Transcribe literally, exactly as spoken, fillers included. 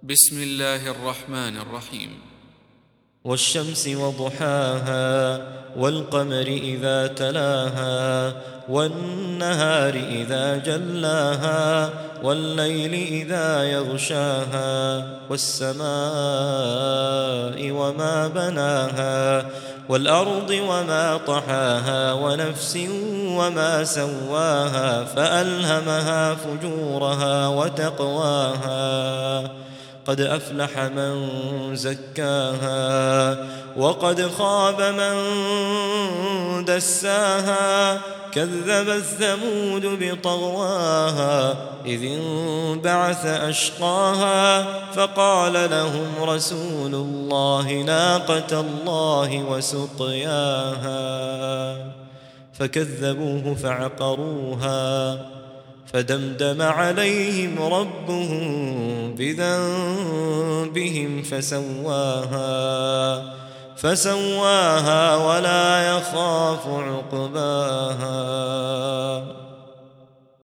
بسم الله الرحمن الرحيم. والشمس وضحاها والقمر إذا تلاها والنهار إذا جلاها والليل إذا يغشاها والسماء وما بناها والأرض وما طحاها ونفس وما سواها فألهمها فجورها وتقواها قد أفلح من زكاها وقد خاب من دساها كذبت ثمود بطغواها إذ انبعث أشقاها فقال لهم رسول الله ناقة الله وسقياها فكذبوه فعقروها فدمدم عليهم ربهم بذنبهم فسواها فسواها ولا يخاف عقباها.